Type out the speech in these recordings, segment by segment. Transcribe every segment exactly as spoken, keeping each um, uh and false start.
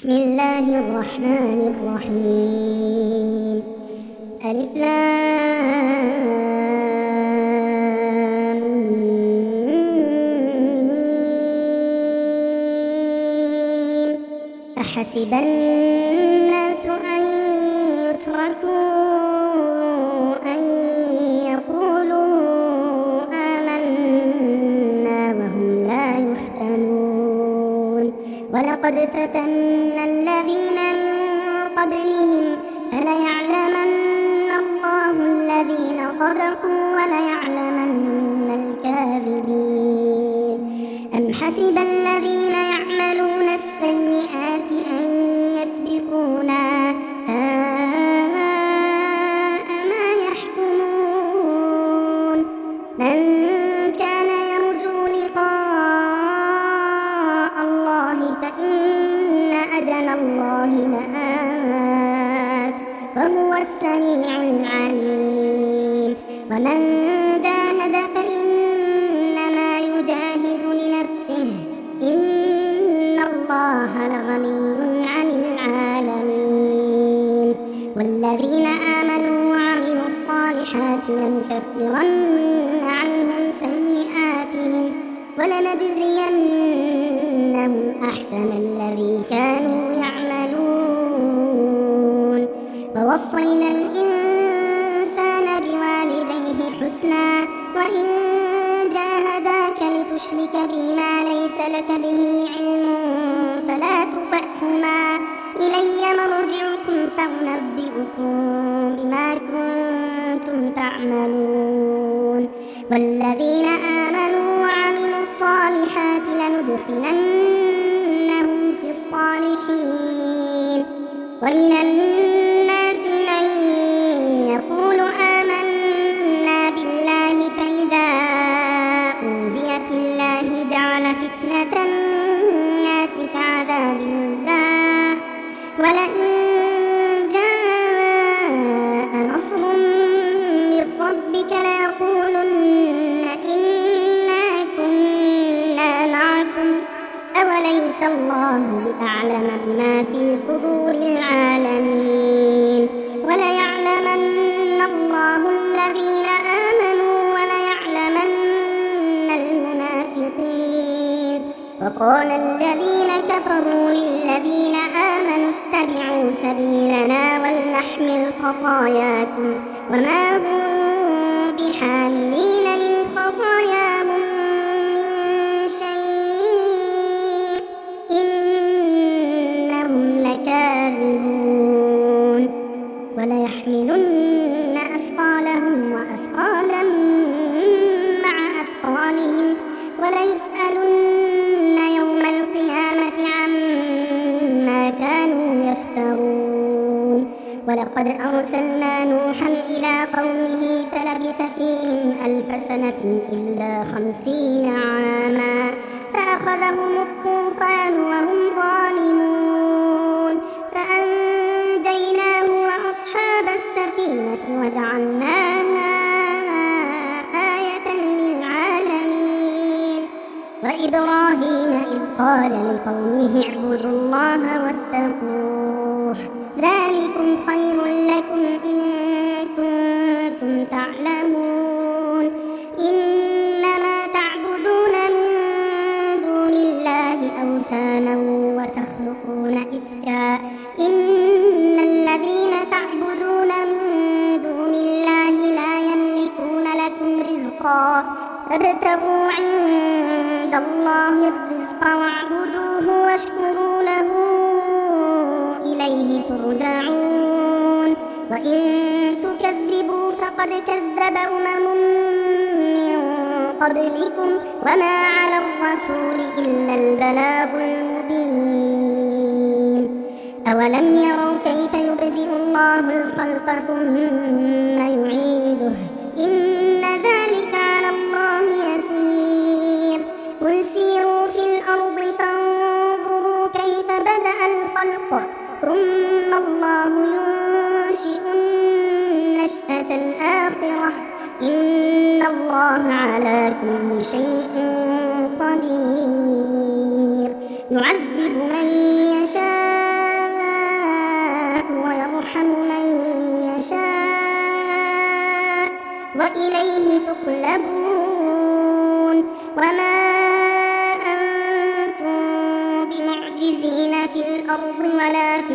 بسم الله الرحمن الرحيم. ألف لام ميم. أحسب الناس أن يتركوا أن يقولوا آمنا وهم لا يفتنون. ولقد فتنا الذين من قبلهم فليعلمن الله الذين صدقوا وليعلمن الكاذبين. أم حسب الذين يعملون السيئات أن يسبقونا ساء ما يحكمون. من كان يرجو لقاء الله فإن أجل الله لآت وهو السميع العليم. ومن جاهد فإنما يجاهد لنفسه إن الله لغني عن العالمين. والذين آمنوا وعملوا الصالحات لنكفرن عنهم سيئاتهم ولنجزينهم أحسن الذي كانوا يعملون. ووصينا الإنسان بوالديه حسنا وإن جاهداك لتشرك بي ما ليس لك به علم فلا تطعهما إلي مرجعكم فأنبئكم بما كنتم تعملون. والذين آمنوا وعملوا الصالحات لندخلنهم في الصالحين. ومن الناس من يقول آمنا بالله فإذا أوذي في الله جعل فتنة الناس كعذاب الله ولئن جاء نصر من ربك ليقولن إنا كنا معكم أوليس الله بأعلم بما في صدور العالمين. وليعلمن الله الذين آمنوا وليعلمن المنافقين. وقال الذين كفروا للذين آمنوا اتبعوا سبيلنا ولنحمل خطاياكم وما هم بحاملين من خطاياهم من شيء إنهم لكاذبون. وليحملن أثقالهم وأثقالا مع أثقالهم وليسألن يوم القيامة عما كانوا يفترون. ولقد أرسلنا نوحا إلى قومه فلبث فيهم ألف سنة إلا خمسين عاما فأخذهم الطوفان وهم ظالمون فأنجيناه وأصحاب السفينة وجعلناها آية للعالمين. وإبراهيم إذ قال لقومه اعبدوا الله واتقوه ذلكم خير لكم إن كنتم تعلمون. إنما تعبدون من دون الله أوثانا وتخلقون إفكا إن الذين تعبدون من دون الله لا يملكون لكم رزقا فابتغوا عند الله الرزق واعبدوه واشكروا له إليه ترجعون. وإن تكذبوا فقد كذب أمم من قبلكم وما على الرسول إلا البلاغ المبين. أولم يروا كيف يبدئ الله الخلق ثم يعيده إن ذلك على الله يسير. قل سيروا في الأرض فانظروا كيف بدأ الخلق ثم الله ينشئ النشأة الآخرة إن الله على كل شيء قدير. يعذب من يشاء وإليه تقلبون وما أنتم بمعجزين في الأرض ولا في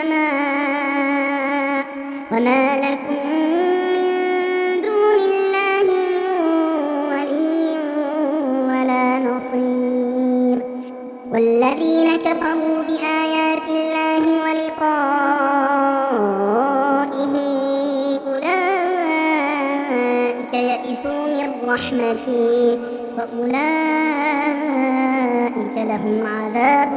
السماء وما لكم من دون الله من ولي ولا نصير والذين كفروا بآيات الله ولقائه أولئك يئسوا من رحمتي وأولئك لهم عذاب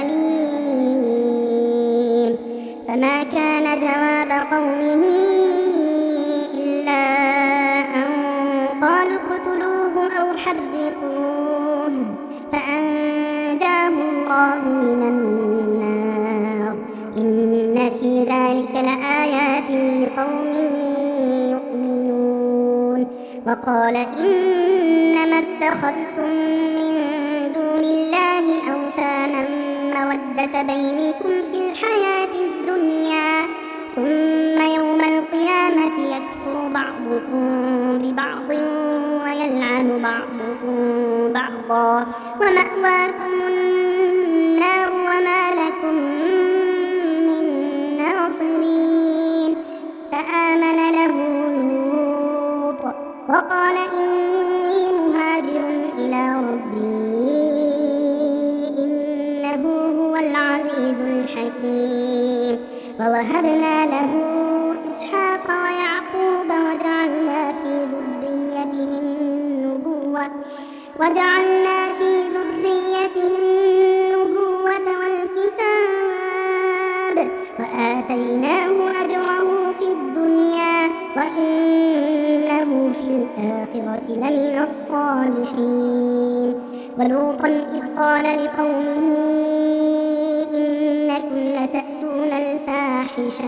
أليم فما كان جواب قومه إلا أن قالوا اقتلوه أو حرقوه فأنجاه الله من النار إن في ذلك لآيات لقوم يؤمنون وقال إنما اتخذتم من دون الله أوثانا مودة بينكم في الحياة الدنيا ثم يوم القيامة يكفر بعضكم ببعض ويلعن بعضكم بعضا ومأواكم النار وما لكم من ناصرين فآمن له لوط وقال إني مهاجر إلى ربي إنه هو العزيز الحكيم ووهبنا له إسحاق ويعقوب وجعلنا في ذريته النبوة وجعلنا في ذريته النبوة والكتاب وآتيناه أجره في الدنيا وإنه في الآخرة لمن الصالحين ولوطا إذ قال لقومه إنكم لتأتون الفاحشة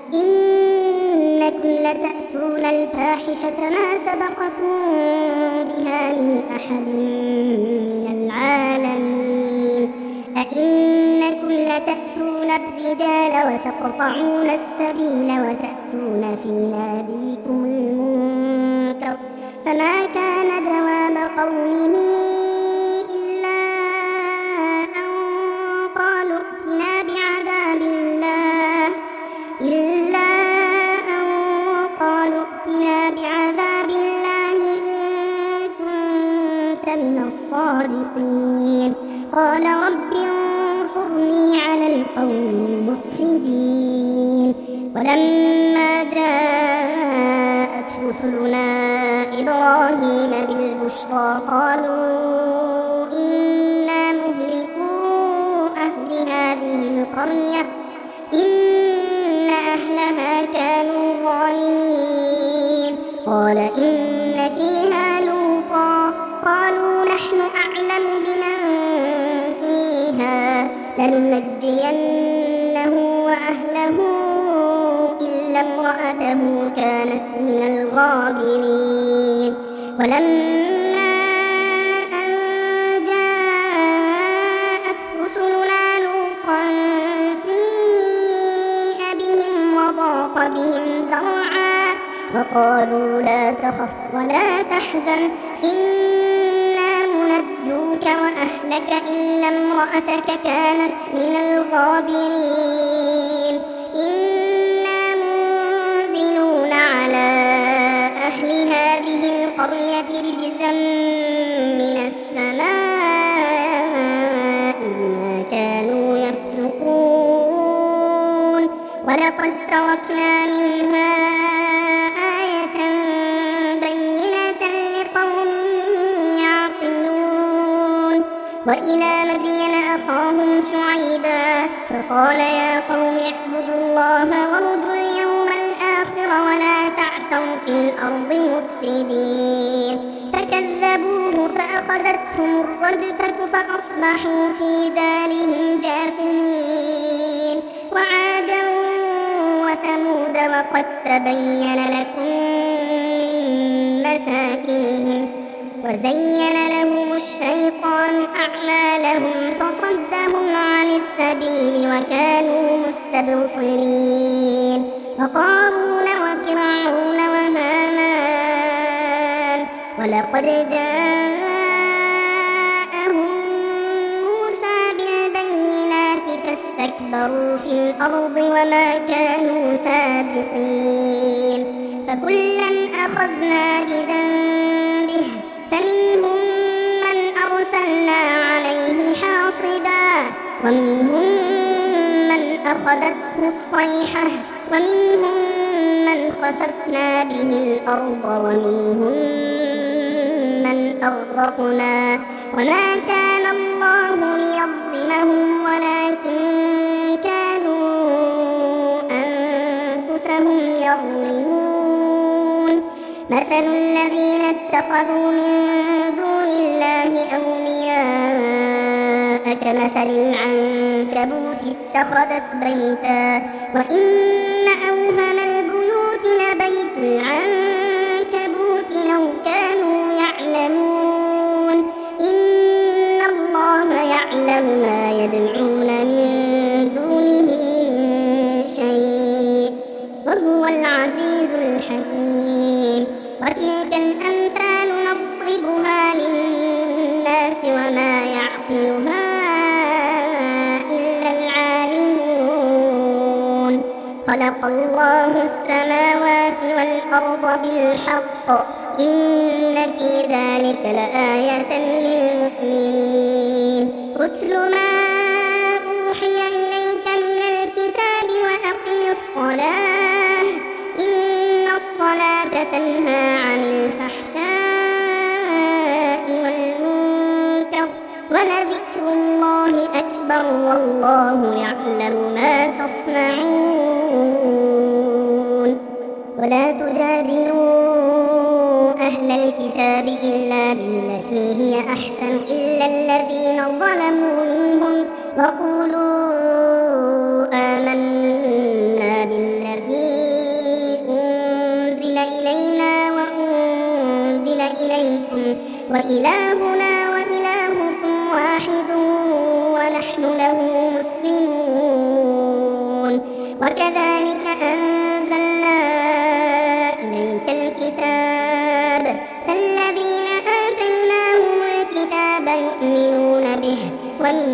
إنكم لتأتون الفاحشة ما سبقكم بها من أحد من العالمين أئنكم لتأتون الرجال وتقطعون السبيل وتأتون في ناديكم المنكر فما كان جواب قومه إلا أن قالوا ائتنا بعذاب الله إلا أن قالوا ائتنا بعذاب الله إن كنت من الصادقين قال رب انصرني على القوم المفسدين ولما جاءت رسلنا إبراهيم بالبشرى قالوا إنا مهلكو أهل هذه القرية إن أهلها كانوا ظالمين قال إن فيها لوطا قالوا نحن أعلم بمن فيها لننجينه وأهله إلا امرأته كانت من الغابرين ولما أن جاءت رسلنا لوطا سيء بهم وضاق بهم ذرعا وقالوا لا تخف ولا تحزن إنا منجوك وأهلك إلا امرأتك كانت من الغابرين إنا منزلون على أهل هذه القرية رجزا من السماء بما كانوا يفسقون ولقد تركنا منها آية بينة لقوم يعقلون وإلى مدين أخاهم شعيبا فقال يا قوم اعبدوا الله وارجوا اليوم الآخر ولا تعثوا في الأرض مفسدين فكذبوه فأخذتهم الرجفة فأصبحوا في دارهم جاثمين وعادا وثمود وقد تبين لكم من مساكنهم وزين لهم الشيطان أعمالهم فصدهم عن السبيل وكانوا مستبصرين وقارون وفرعون وهامان ولقد جاءهم موسى بالبينات فاستكبروا في الأرض وما كانوا سابقين فكلا أخذنا بذنبه فمنهم من أرسلنا عليه حاصبا ومنهم من أخذته الصيحة ومنهم من خسفنا به الأرض ومنهم من أغرقنا وما كان الله ليظلمهم ولكن كانوا أنفسهم يظلمون مثل الذين اتخذوا من دون الله أولياء كمثل العنكبوت اتخذت بيتا وإن أوهن البيوت لبيت العنكبوت لو كانوا يعلمون إن الله يعلم ما يدعون من دونه من شيء وهو العزيز الحكيم وتلك الأمثال نضربها للناس وما يعقلها إلا العالمون خلق الله السماوات والأرض بالحق إن في ذلك لآية للمؤمنين اتل ما أوحي إليك من الكتاب وأقم الصلاة إن الصلاة تنهى عن الفحشاء والمنكر ولذكر الله أكبر والله يعلم ما تصنعون ولا تجادلوا أهل الكتاب إلا بالتي هي أحسن إلا الذين ظلموا منهم وقولوا آمنا بالذي أنزل إلينا وأنزل إليكم وإلهنا وإلهكم واحد ونحن له مسلمون وكذلك أنزلنا إليك الكتاب فالذين آتيناهم الكتاب يؤمنون به ومن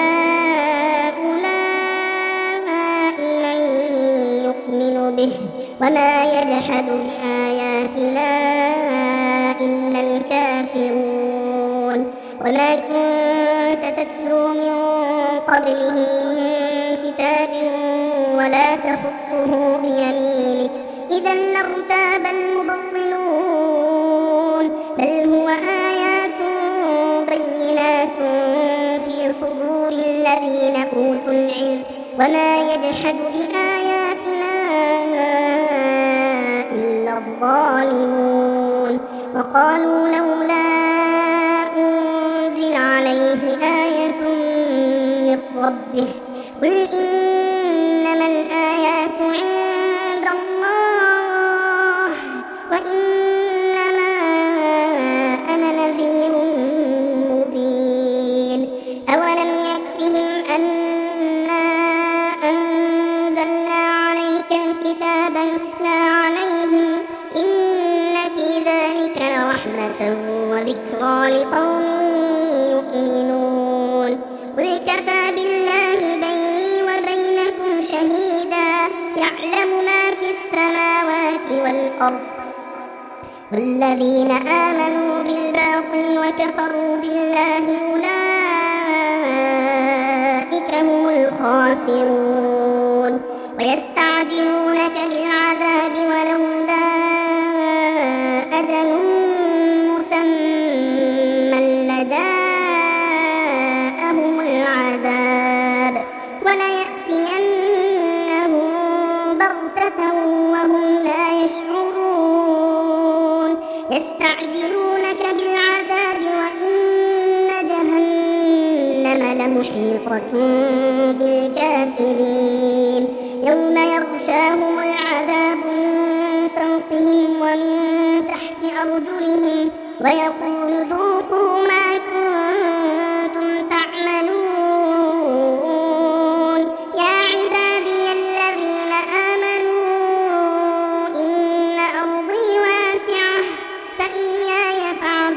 هؤلاء من يؤمن به وما يجحد بآياتنا إلا الكافرون وما كنت تتلو من قبله من كتاب ولا تخطه بيمينك إذا لارتاب المبطلون بل هو آيات بينات في صدور الذين أوتوا العلم وما يجحد بآياتنا إلا الظالمون وقالوا لولا أنزل عليه آية من ربه قل إنما الآيات عند الله وإنما أنا نذير مبين أولم يكفهم أنا أنزلنا عليك الكتاب يتلى عليهم إن في ذلك لرحمة وذكرى لقوم يؤمنون قل كفى بالله بيني وبينكم شهيدا يعلم ما في السماوات والأرض والذين آمنوا بالباطل وكفروا بالله أولئك هم الخاسرون ويستعجلونك بالعذاب ولولا أجل مسمى لجاءهم العذاب وليأتينهم بغتة وهم لا يشعرون يستعجلونك بالعذاب وإن جهنم لمحيطة بالكافرين يوم يغشاهم العذاب من فوقهم ومن تحت أرجلهم ويقول ذوقوا ما كنتم تعملون يا عبادي الذين آمنوا إن أرضي واسعة فإياي فاعبدون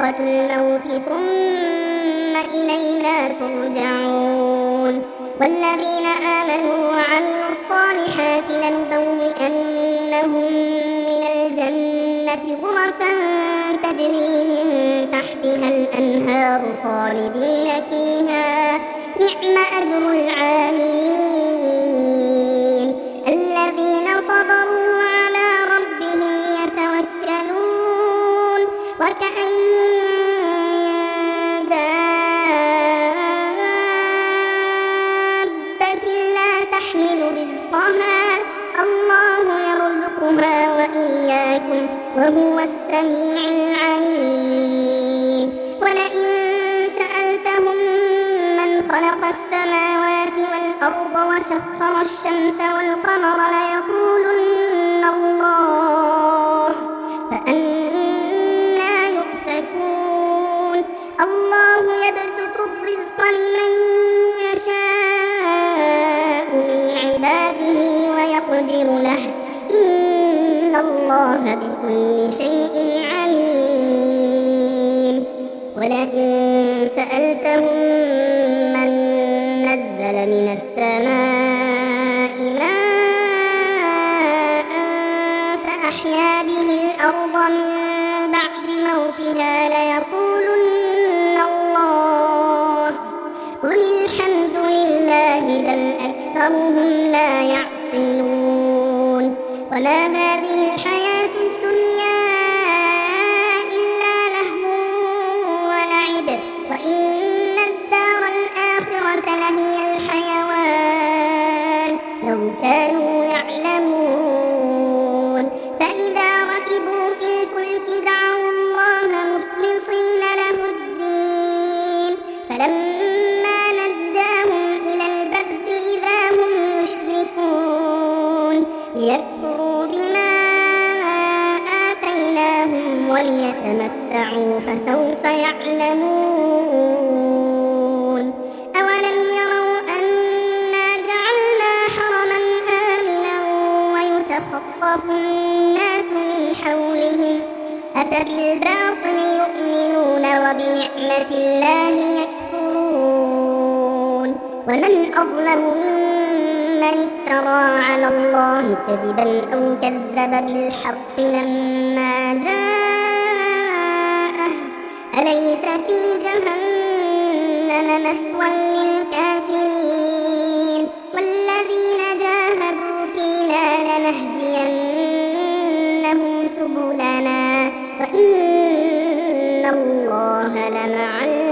ذائقة الموت ثم إلينا ترجعون. والذين آمنوا وعملوا الصالحات لنبوئنهم من الجنة غرفا تجري من تحتها الأنهار خالدين فيها نعم أجر العاملين الذين صبروا وعلى ربهم يتوكلون. وكأين من دابة لا تحمل رزقها الله يرزقها وإياكم وهو السميع العليم. ولئن سألتهم من خلق السماوات والأرض وسخر الشمس والقمر ليقولن الله فأنى يؤفكون. الله يبسط الرزق لمن يشاء من عباده ويقدر له إن الله بكل شيء عليم. ولئن سألتهم من نزل من السماء ماء فأحيا به الأرض من بعد موتها ليقولن الله قل الحمد لله بل أكثرهم لا يعقلون. وما هذه الحياة الدنيا إلا لهو ولعب وإن الدار الآخرة لهي الحيوان لو كانوا يعلمون. فإذا ركبوا في الفلك دعوا الله مخلصين له الدين فلما نجاهم إلى البر إذا هم يشركون ليكفروا بما آتيناهم وليتمتعوا فسوف يعلمون. أولم يروا أنا جعلنا حرما آمنا ويتخطف الناس من حولهم أفبالباطل يؤمنون وبنعمة الله يكفرون. ومن أظلم ممن افترى على الله كذبا أو كذب بالحق لما جاءه أليس في جهنم مثوى للكافرين. والذين جاهدوا فينا لنهدينهم سبلنا وإن الله لمع